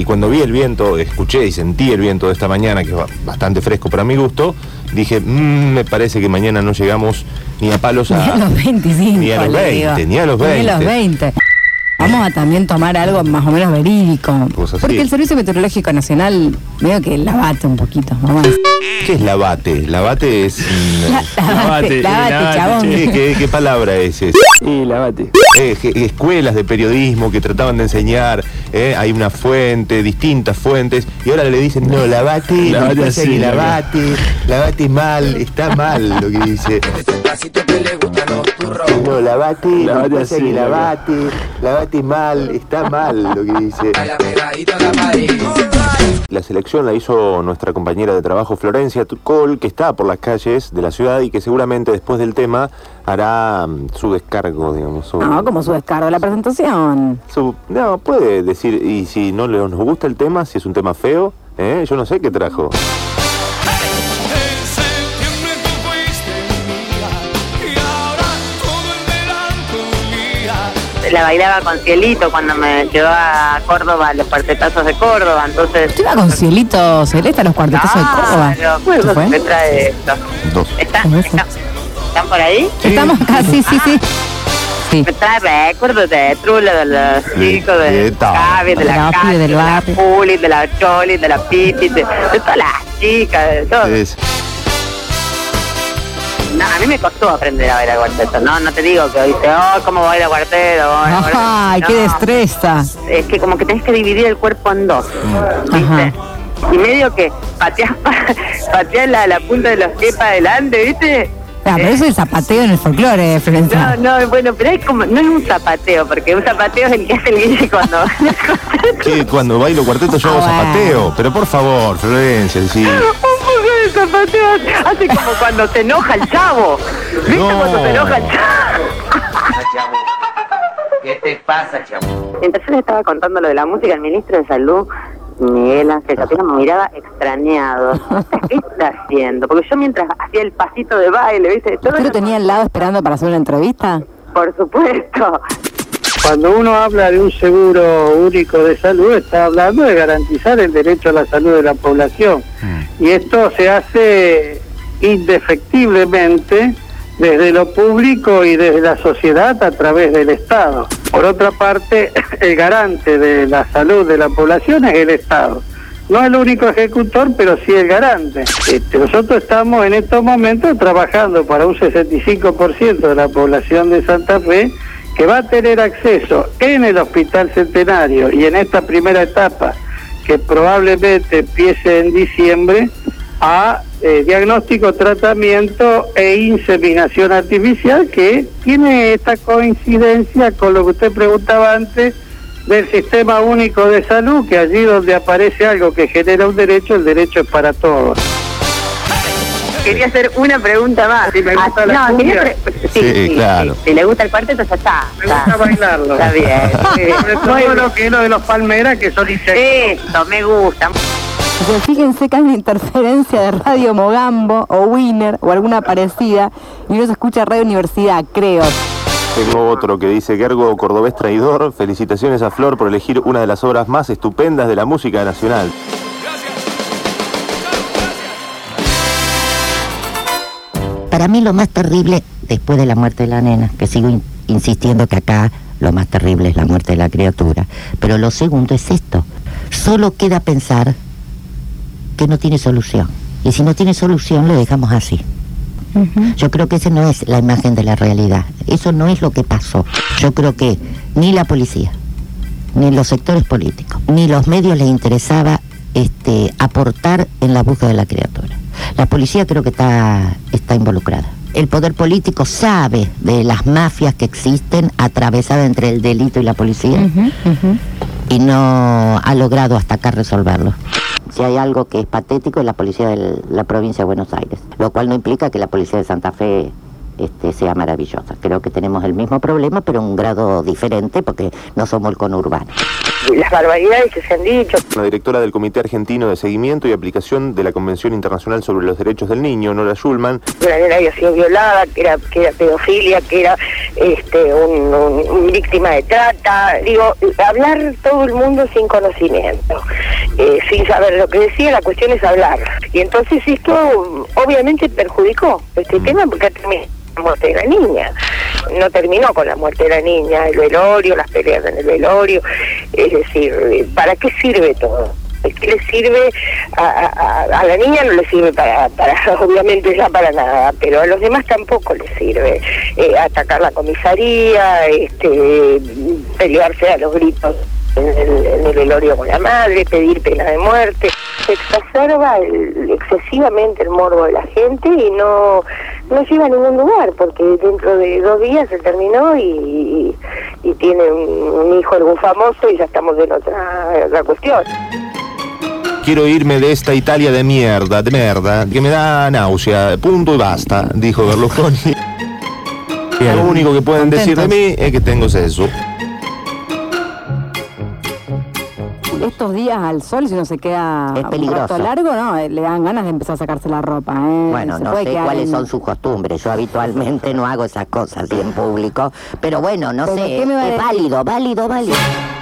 cuando vi el viento, escuché y sentí el viento de esta mañana, que es bastante fresco para mi gusto, dije, me parece que mañana no llegamos ni a palos Ni a los 25, ni a los 20, ni a los 20. Vamos a también tomar algo más o menos verídico. Porque el Servicio Meteorológico Nacional medio que la bate un poquito. Vamos. ¿Qué es la bate? La bate es... La bate, chabón. ¿Qué palabra es esa? Y la bate. Escuelas de periodismo que trataban de enseñar, hay una fuente, distintas fuentes, y ahora le dicen, no, la bate así, la bate mal, está mal lo que dice. No, la bate así, la bate mal, está mal lo que dice. La selección la hizo nuestra compañera de trabajo Florencia Tucol, que está por las calles de la ciudad y que seguramente después del tema hará su descargo, digamos. No, como su descargo, la presentación. No, puede decir, y si no nos gusta el tema, si es un tema feo, yo no sé qué trajo. La bailaba con Cielito cuando me llevó a Córdoba, a los cuartetazos de Córdoba, entonces... ¿Usted iba con Cielito Celeste a los cuartetazos de Córdoba? Bueno, ¿qué me trae esto? Dos. ¿Están por ahí? Sí. Estamos casi, sí. Me trae recuerdos de Trula, de los chicos, de Cavi, de la Cati, de la Puli, de la Choli, de la Pipi, de todas las chicas, de todo. No, a mí me costó aprender a bailar cuarteto, no te digo que dice, cómo baila cuarteto. Ay, qué destreza. Es que como que tenés que dividir el cuerpo en dos, ¿viste? Y medio que pateás la punta de los pies para adelante, ¿viste? Pero eso es el zapateo en el folclore, Florencia. No, bueno, pero es como, no es un zapateo, porque un zapateo es el que hace el guille cuando... ¿Qué? Cuando bailo cuarteto yo hago zapateo, pero por favor, Florencia, sí. El zapateo hace como cuando se enoja el chavo. ¿Viste cuando se enoja el chavo? ¿Qué te pasa, chavo? Mientras yo le estaba contando lo de la música, el ministro de Salud, Miguel Ángel Capino, me miraba extrañado. ¿Qué está haciendo? Porque yo mientras hacía el pasito de baile, ¿viste? ¿Usted lo tenía al lado esperando para hacer una entrevista? Por supuesto. Cuando uno habla de un seguro único de salud, está hablando de garantizar el derecho a la salud de la población. Y esto se hace indefectiblemente desde lo público y desde la sociedad a través del Estado. Por otra parte, el garante de la salud de la población es el Estado. No el único ejecutor, pero sí el garante. Nosotros estamos en estos momentos trabajando para un 65% de la población de Santa Fe que va a tener acceso en el Hospital Centenario y en esta primera etapa, que probablemente empiece en diciembre, a diagnóstico, tratamiento e inseminación artificial, que tiene esta coincidencia con lo que usted preguntaba antes del Sistema Único de Salud, que allí donde aparece algo que genera un derecho, el derecho es para todos. Quería hacer una pregunta más. Si me gusta la cumbia. Sí, claro. Si le gusta el cuarteto, ya está. Me gusta bailarlo. Está bien. Todo lo que es lo de los Palmeras, que son insectos. Esto, me gusta. O sea, fíjense que hay una interferencia de Radio Mogambo o Winner o alguna parecida y no se escucha Radio Universidad, creo. Tengo otro que dice, Gergo Cordobés traidor, felicitaciones a Flor por elegir una de las obras más estupendas de la música nacional. Para mí lo más terrible, después de la muerte de la nena, que sigo insistiendo que acá lo más terrible es la muerte de la criatura, pero lo segundo es esto, solo queda pensar que no tiene solución, y si no tiene solución lo dejamos así. Yo creo que esa no es la imagen de la realidad, eso no es lo que pasó. Yo creo que ni la policía, ni los sectores políticos, ni los medios les interesaba aportar en la búsqueda de la criatura. La policía creo que está involucrada. El poder político sabe de las mafias que existen atravesadas entre el delito y la policía y no ha logrado hasta acá resolverlo. Si hay algo que es patético es la policía de la provincia de Buenos Aires, lo cual no implica que la policía de Santa Fe sea maravillosa. Creo que tenemos el mismo problema, pero en un grado diferente, porque no somos el conurbano. Las barbaridades que se han dicho. La directora del Comité Argentino de Seguimiento y Aplicación de la Convención Internacional sobre los Derechos del Niño, Nora Schulman. Una nena había sido violada, que era pedofilia, que era víctima de trata, digo, hablar todo el mundo sin conocimiento, sin saber lo que decía, la cuestión es hablar. Y entonces esto obviamente perjudicó este tema porque terminó la muerte de la niña. No terminó con la muerte de la niña, el velorio, las peleas en el velorio, es decir, ¿para qué sirve todo? ¿Qué le sirve a la niña? No le sirve para obviamente ya para nada, pero a los demás tampoco les sirve. Atacar la comisaría, pelearse a los gritos en el velorio con la madre, pedir pena de muerte. Se exacerba excesivamente el morbo de la gente y no lleva a ningún lugar, porque dentro de 2 días se terminó y tiene un hijo algún famoso y ya estamos en otra cuestión. Quiero irme de esta Italia de mierda, que me da náusea, punto y basta, dijo Berlusconi. Lo único que pueden decir de mí es que tengo sexo. Estos días al sol, si uno se queda un rato largo, no, le dan ganas de empezar a sacarse la ropa. Bueno, no sé cuáles son sus costumbres. Yo habitualmente no hago esas cosas así en público. Pero bueno, no sé, es válido.